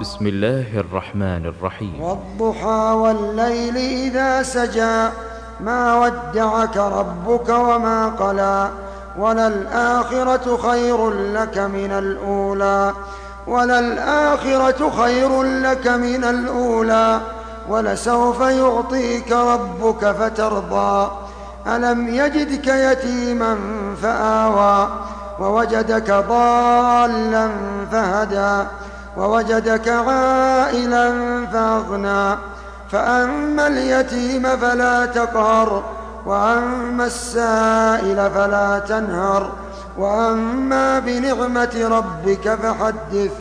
بسم الله الرحمن الرحيم. والضحى والليل إذا سجى ما ودعك ربك وما قلى وللآخرة خير لك من الأولى ولسوف يعطيك ربك فترضى ألم يجدك يتيما فآوى ووجدك ضالا فهدى ووجدك عائلا فأغنى فأما اليتيم فلا تقهر وأما السائل فلا تنهر وأما بنعمة ربك فحدث.